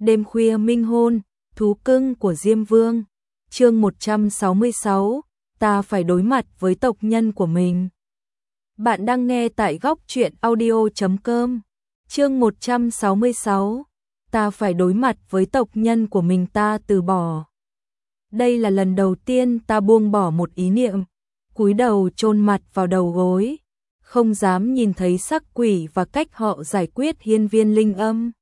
Đêm khuya minh hôn, thú cưng của Diêm Vương. Chương 166, ta phải đối mặt với tộc nhân của mình. Bạn đang nghe tại góc truyện audio.com. Chương 166, ta phải đối mặt với tộc nhân của mình, ta từ bỏ. Đây là lần đầu tiên ta buông bỏ một ý niệm, cúi đầu chôn mặt vào đầu gối, không dám nhìn thấy sắc quỷ và cách họ giải quyết hiên viên linh âm.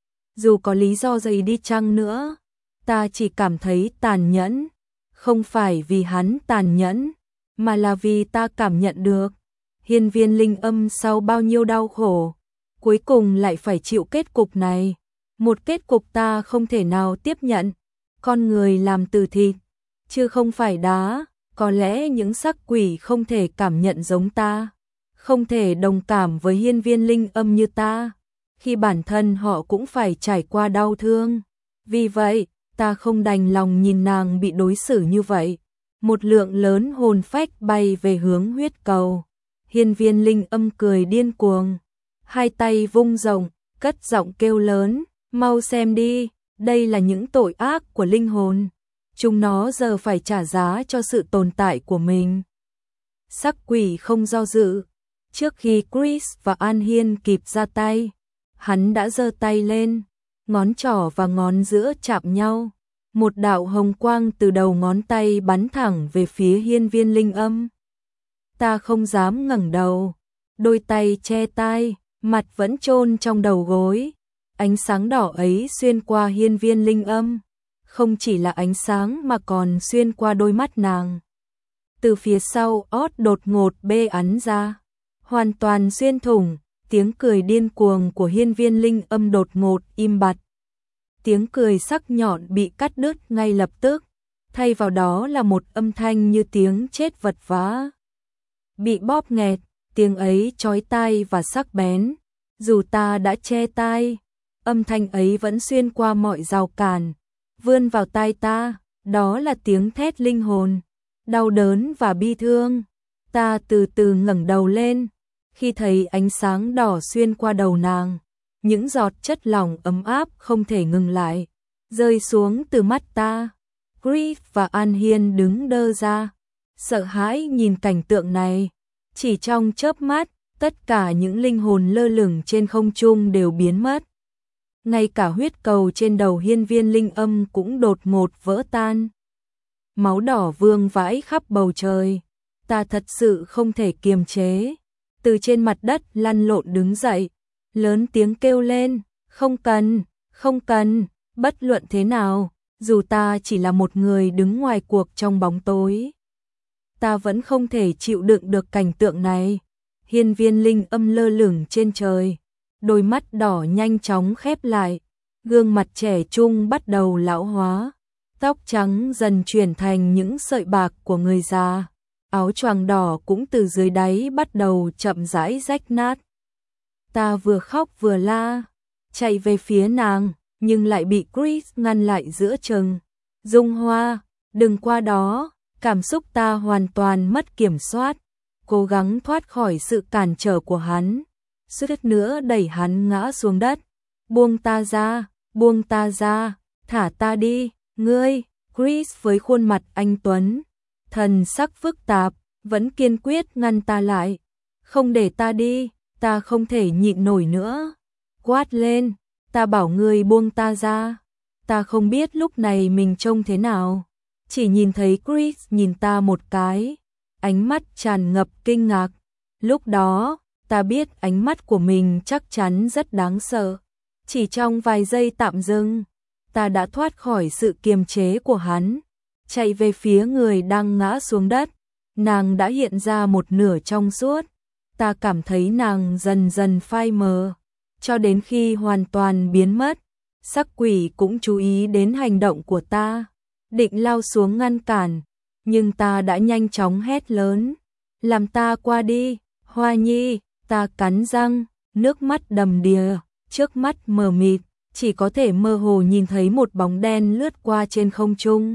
Dù có lý do gì đi chăng nữa, ta chỉ cảm thấy tàn nhẫn, không phải vì hắn tàn nhẫn, mà là vì ta cảm nhận được hiên viên linh âm sau bao nhiêu đau khổ, cuối cùng lại phải chịu kết cục này, một kết cục ta không thể nào tiếp nhận. Con người làm từ thịt, chứ không phải đá, có lẽ những sắc quỷ không thể cảm nhận giống ta, không thể đồng cảm với hiên viên linh âm như ta, khi bản thân họ cũng phải trải qua đau thương. Vì vậy, ta không đành lòng nhìn nàng bị đối xử như vậy. Một lượng lớn hồn phách bay về hướng huyết cầu. Hiên viên linh âm cười điên cuồng, hai tay vung rộng, cất giọng kêu lớn, mau xem đi, đây là những tội ác của linh hồn. Chúng nó giờ phải trả giá cho sự tồn tại của mình. Sắc quỷ không do dự. Trước khi Chris và An Hiên kịp ra tay, hắn đã giơ tay lên, ngón trỏ và ngón giữa chạm nhau. Một đạo hồng quang từ đầu ngón tay bắn thẳng về phía hiên viên linh âm. Ta không dám ngẩng đầu, đôi tay che tai, mặt vẫn chôn trong đầu gối. Ánh sáng đỏ ấy xuyên qua hiên viên linh âm, không chỉ là ánh sáng mà còn xuyên qua đôi mắt nàng. Từ phía sau ót đột ngột bê ắn ra, hoàn toàn xuyên thủng. Tiếng cười điên cuồng của hiên viên linh âm đột ngột im bặt. Tiếng cười sắc nhọn bị cắt đứt ngay lập tức, thay vào đó là một âm thanh như tiếng chết vật vã, bị bóp nghẹt. Tiếng ấy chói tai và sắc bén, dù ta đã che tai, âm thanh ấy vẫn xuyên qua mọi rào cản, vươn vào tai ta. Đó là tiếng thét linh hồn, đau đớn và bi thương. Ta từ từ ngẩng đầu lên, khi thấy ánh sáng đỏ xuyên qua đầu nàng, những giọt chất lỏng ấm áp không thể ngừng lại, rơi xuống từ mắt ta. Chris và An Hiên đứng đơ ra, sợ hãi nhìn cảnh tượng này. Chỉ trong chớp mắt, tất cả những linh hồn lơ lửng trên không trung đều biến mất. Ngay cả huyết cầu trên đầu hiên viên linh âm cũng đột ngột vỡ tan. Máu đỏ vương vãi khắp bầu trời. Ta thật sự không thể kiềm chế, từ trên mặt đất lăn lộn đứng dậy, lớn tiếng kêu lên, không cần, không cần. Bất luận thế nào, dù ta chỉ là một người đứng ngoài cuộc trong bóng tối, ta vẫn không thể chịu đựng được cảnh tượng này. Hiên viên linh âm lơ lửng trên trời, đôi mắt đỏ nhanh chóng khép lại, gương mặt trẻ trung bắt đầu lão hóa, tóc trắng dần chuyển thành những sợi bạc của người già, áo choàng đỏ cũng từ dưới đáy bắt đầu chậm rãi rách nát. Ta vừa khóc vừa la, chạy về phía nàng, nhưng lại bị Chris ngăn lại giữa chừng. Dung Hoa, đừng qua đó. Cảm xúc ta hoàn toàn mất kiểm soát, cố gắng thoát khỏi sự cản trở của hắn, suýt nữa đẩy hắn ngã xuống đất. Buông ta ra, buông ta ra, thả ta đi, ngươi. Chris với khuôn mặt anh tuấn, thần sắc phức tạp, vẫn kiên quyết ngăn ta lại. Không để ta đi, ta không thể nhịn nổi nữa. Quát lên, ta bảo ngươi buông ta ra. Ta không biết lúc này mình trông thế nào, chỉ nhìn thấy Chris nhìn ta một cái, ánh mắt tràn ngập kinh ngạc. Lúc đó, ta biết ánh mắt của mình chắc chắn rất đáng sợ. Chỉ trong vài giây tạm dừng, ta đã thoát khỏi sự kiềm chế của hắn, chạy về phía người đang ngã xuống đất. Nàng đã hiện ra một nửa trong suốt, ta cảm thấy nàng dần dần phai mờ, cho đến khi hoàn toàn biến mất. Sắc quỷ cũng chú ý đến hành động của ta, định lao xuống ngăn cản, nhưng ta đã nhanh chóng hét lớn, làm ta qua đi, Hoa Nhi. Ta cắn răng, nước mắt đầm đìa, trước mắt mờ mịt, chỉ có thể mơ hồ nhìn thấy một bóng đen lướt qua trên không trung.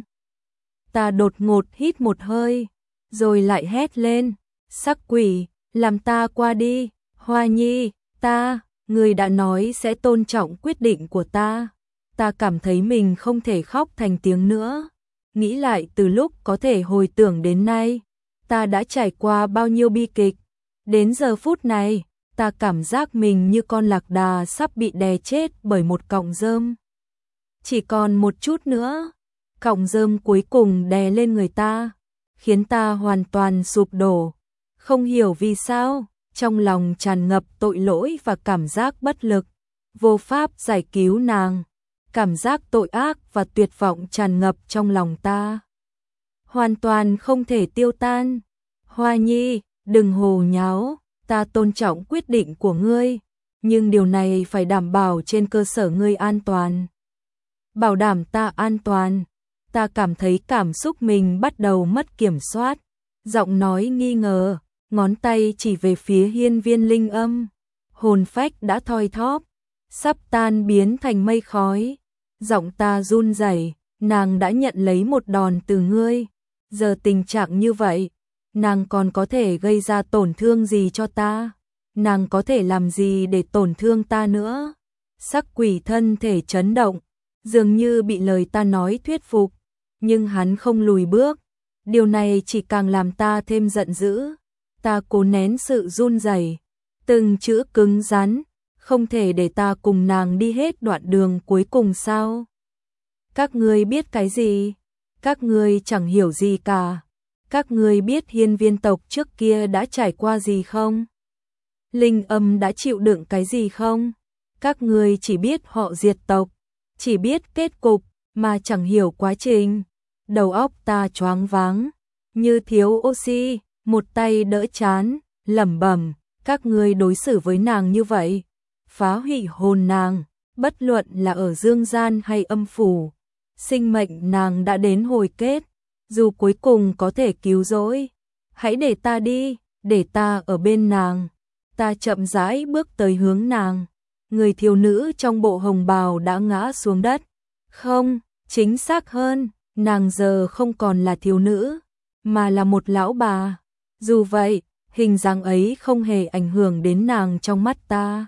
Ta đột ngột hít một hơi, rồi lại hét lên, sắc quỷ, làm ta qua đi, Hoa Nhi. Người đã nói sẽ tôn trọng quyết định của ta, ta cảm thấy mình không thể khóc thành tiếng nữa. Nghĩ lại từ lúc có thể hồi tưởng đến nay, ta đã trải qua bao nhiêu bi kịch. Đến giờ phút này, ta cảm giác mình như con lạc đà sắp bị đè chết bởi một cọng rơm. Chỉ còn một chút nữa, cọng rơm cuối cùng đè lên người ta, khiến ta hoàn toàn sụp đổ. Không hiểu vì sao, trong lòng tràn ngập tội lỗi và cảm giác bất lực, vô pháp giải cứu nàng. Cảm giác tội ác và tuyệt vọng tràn ngập trong lòng ta, hoàn toàn không thể tiêu tan. Hoa Nhi, đừng hồ nháo, ta tôn trọng quyết định của ngươi, nhưng điều này phải đảm bảo trên cơ sở ngươi an toàn. Bảo đảm ta an toàn. Ta cảm thấy cảm xúc mình bắt đầu mất kiểm soát, giọng nói nghi ngờ, ngón tay chỉ về phía hiên viên Linh Âm. Hồn phách đã thoi thóp, sắp tan biến thành mây khói. Giọng ta run rẩy, nàng đã nhận lấy một đòn từ ngươi. Giờ tình trạng như vậy, nàng còn có thể gây ra tổn thương gì cho ta? Nàng có thể làm gì để tổn thương ta nữa? Sắc quỷ thân thể chấn động, dường như bị lời ta nói thuyết phục, nhưng hắn không lùi bước. Điều này chỉ càng làm ta thêm giận dữ. Ta cố nén sự run rẩy, từng chữ cứng rắn, không thể để ta cùng nàng đi hết đoạn đường cuối cùng sao? Các ngươi biết cái gì? Các ngươi chẳng hiểu gì cả. Các ngươi biết hiên viên tộc trước kia đã trải qua gì không? Linh Âm đã chịu đựng cái gì không? Các ngươi chỉ biết họ diệt tộc, chỉ biết kết cục, mà chẳng hiểu quá trình. Đầu óc ta choáng váng, như thiếu oxy, một tay đỡ chán, lẩm bẩm, các ngươi đối xử với nàng như vậy, phá hủy hồn nàng, bất luận là ở dương gian hay âm phủ. Sinh mệnh nàng đã đến hồi kết, dù cuối cùng có thể cứu rỗi, hãy để ta đi, để ta ở bên nàng. Ta chậm rãi bước tới hướng nàng. Người thiếu nữ trong bộ hồng bào đã ngã xuống đất. Không, chính xác hơn, nàng giờ không còn là thiếu nữ, mà là một lão bà. Dù vậy, hình dáng ấy không hề ảnh hưởng đến nàng trong mắt ta.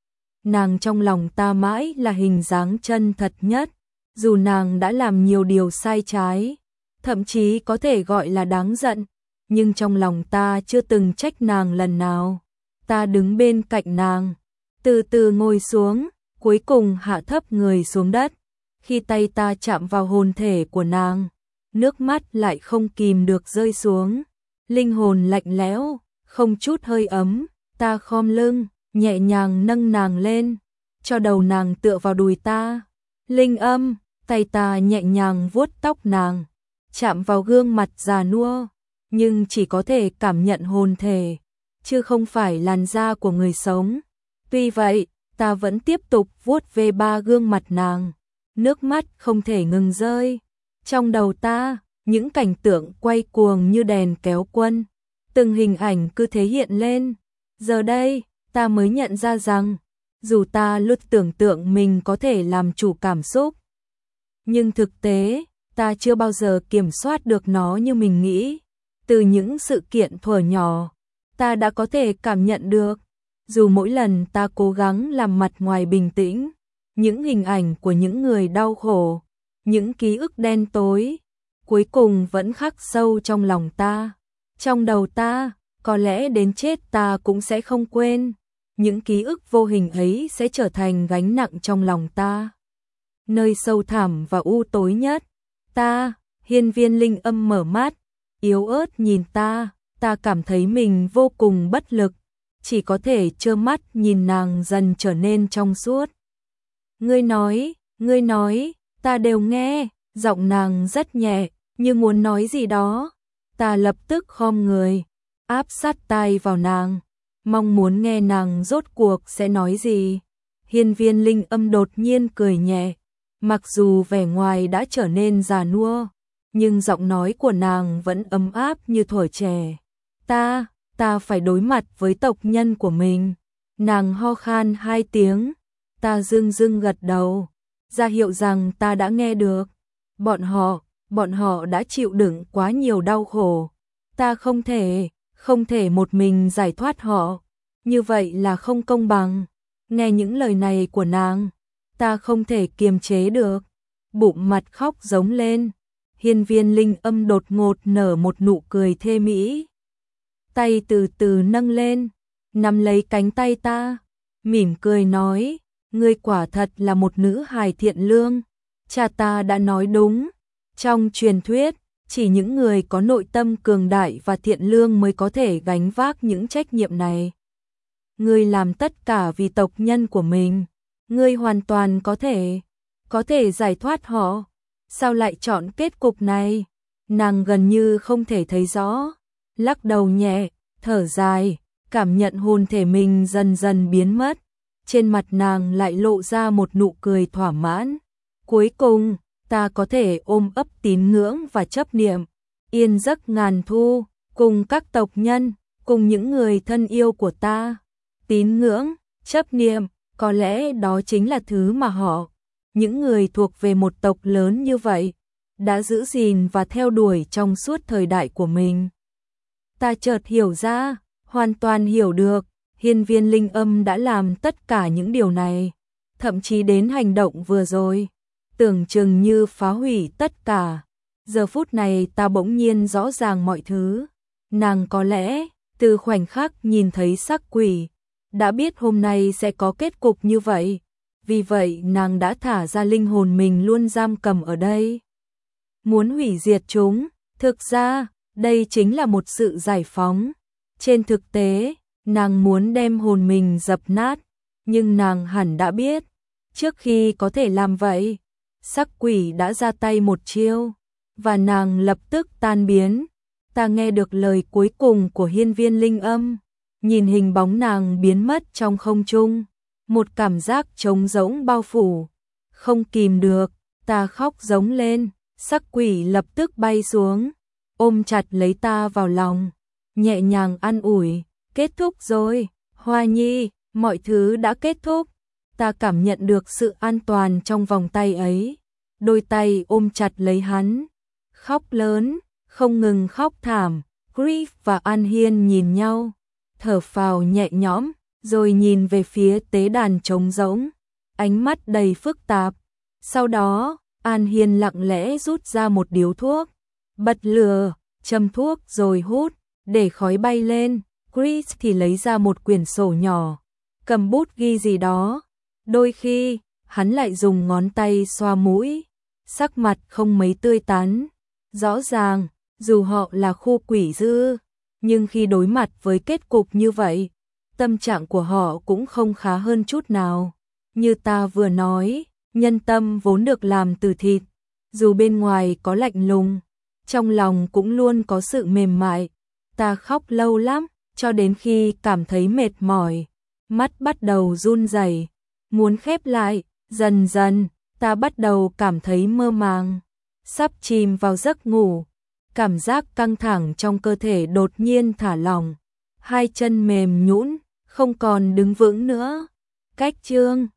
Nàng trong lòng ta mãi là hình dáng chân thật nhất, dù nàng đã làm nhiều điều sai trái, thậm chí có thể gọi là đáng giận, nhưng trong lòng ta chưa từng trách nàng lần nào. Ta đứng bên cạnh nàng, từ từ ngồi xuống, cuối cùng hạ thấp người xuống đất. Khi tay ta chạm vào hồn thể của nàng, nước mắt lại không kìm được rơi xuống. Linh hồn lạnh lẽo, không chút hơi ấm, ta khom lưng, nhẹ nhàng nâng nàng lên, cho đầu nàng tựa vào đùi ta. Linh Âm, tay ta nhẹ nhàng vuốt tóc nàng, chạm vào gương mặt già nua, nhưng chỉ có thể cảm nhận hồn thể, chứ không phải làn da của người sống. Tuy vậy, ta vẫn tiếp tục vuốt về ba gương mặt nàng, nước mắt không thể ngừng rơi. Trong đầu ta, những cảnh tượng quay cuồng như đèn kéo quân, từng hình ảnh cứ thế hiện lên. Giờ đây, ta mới nhận ra rằng, dù ta luôn tưởng tượng mình có thể làm chủ cảm xúc, nhưng thực tế, ta chưa bao giờ kiểm soát được nó như mình nghĩ. Từ những sự kiện thuở nhỏ, ta đã có thể cảm nhận được, dù mỗi lần ta cố gắng làm mặt ngoài bình tĩnh, những hình ảnh của những người đau khổ, những ký ức đen tối, cuối cùng vẫn khắc sâu trong lòng ta. Trong đầu ta, có lẽ đến chết ta cũng sẽ không quên. Những ký ức vô hình ấy sẽ trở thành gánh nặng trong lòng ta. Nơi sâu thẳm và u tối nhất, ta, hiên viên Linh Âm mở mắt, yếu ớt nhìn ta, ta cảm thấy mình vô cùng bất lực, chỉ có thể trơ mắt nhìn nàng dần trở nên trong suốt. Ngươi nói, ta đều nghe, giọng nàng rất nhẹ, như muốn nói gì đó. Ta lập tức khom người, áp sát tai vào nàng, mong muốn nghe nàng rốt cuộc sẽ nói gì. Hiên viên Linh Âm đột nhiên cười nhẹ, mặc dù vẻ ngoài đã trở nên già nua, nhưng giọng nói của nàng vẫn ấm áp như thuở trẻ. Ta phải đối mặt với tộc nhân của mình. Nàng ho khan 2 tiếng, ta dưng dưng gật đầu, ra hiệu rằng ta đã nghe được. Bọn họ đã chịu đựng quá nhiều đau khổ. Ta không thể một mình giải thoát họ. Như vậy là không công bằng. Nghe những lời này của nàng, ta không thể kiềm chế được, bụng mặt khóc giống lên. Hiên Viên Linh Âm đột ngột nở một nụ cười thê mỹ. Tay từ từ nâng lên, nắm lấy cánh tay ta, mỉm cười nói, ngươi quả thật là một nữ hài thiện lương, cha ta đã nói đúng, trong truyền thuyết, chỉ những người có nội tâm cường đại và thiện lương mới có thể gánh vác những trách nhiệm này. Ngươi làm tất cả vì tộc nhân của mình, ngươi hoàn toàn có thể giải thoát họ, sao lại chọn kết cục này? Nàng gần như không thể thấy rõ, lắc đầu nhẹ, thở dài, cảm nhận hồn thể mình dần dần biến mất, trên mặt nàng lại lộ ra một nụ cười thỏa mãn. Cuối cùng, ta có thể ôm ấp tín ngưỡng và chấp niệm, yên giấc ngàn thu, cùng các tộc nhân, cùng những người thân yêu của ta. Tín ngưỡng, chấp niệm, có lẽ đó chính là thứ mà họ, những người thuộc về một tộc lớn như vậy, đã giữ gìn và theo đuổi trong suốt thời đại của mình. Ta chợt hiểu ra, hoàn toàn hiểu được, Hiên Viên Linh Âm đã làm tất cả những điều này, thậm chí đến hành động vừa rồi, tưởng chừng như phá hủy tất cả. Giờ phút này ta bỗng nhiên rõ ràng mọi thứ, nàng có lẽ, từ khoảnh khắc nhìn thấy sắc quỷ, đã biết hôm nay sẽ có kết cục như vậy, vì vậy nàng đã thả ra linh hồn mình luôn giam cầm ở đây. Muốn hủy diệt chúng, thực ra, đây chính là một sự giải phóng. Trên thực tế, nàng muốn đem hồn mình dập nát, nhưng nàng hẳn đã biết, trước khi có thể làm vậy, sắc quỷ đã ra tay một chiêu, và nàng lập tức tan biến. Ta nghe được lời cuối cùng của Hiên Viên Linh Âm, nhìn hình bóng nàng biến mất trong không trung, một cảm giác trống rỗng bao phủ, không kìm được, ta khóc giống lên, sắc quỷ lập tức bay xuống, ôm chặt lấy ta vào lòng, nhẹ nhàng an ủi, kết thúc rồi, Hoa Nhi, mọi thứ đã kết thúc. Ta cảm nhận được sự an toàn trong vòng tay ấy, đôi tay ôm chặt lấy hắn, khóc lớn, không ngừng khóc thảm. Griff và An Hiên nhìn nhau, thở phào nhẹ nhõm, rồi nhìn về phía tế đàn trống rỗng, ánh mắt đầy phức tạp. Sau đó, An Hiên lặng lẽ rút ra một điếu thuốc, bật lửa, châm thuốc rồi hút, để khói bay lên. Chris thì lấy ra một quyển sổ nhỏ, cầm bút ghi gì đó. Đôi khi, hắn lại dùng ngón tay xoa mũi, sắc mặt không mấy tươi tắn. Rõ ràng, dù họ là khu quỷ dư, nhưng khi đối mặt với kết cục như vậy, tâm trạng của họ cũng không khá hơn chút nào. Như ta vừa nói, nhân tâm vốn được làm từ thịt, dù bên ngoài có lạnh lùng, trong lòng cũng luôn có sự mềm mại. Ta khóc lâu lắm, cho đến khi cảm thấy mệt mỏi, mắt bắt đầu run rẩy, muốn khép lại. Dần dần, ta bắt đầu cảm thấy mơ màng, sắp chìm vào giấc ngủ. Cảm giác căng thẳng trong cơ thể đột nhiên thả lỏng, hai chân mềm nhũn, không còn đứng vững nữa. Cách chương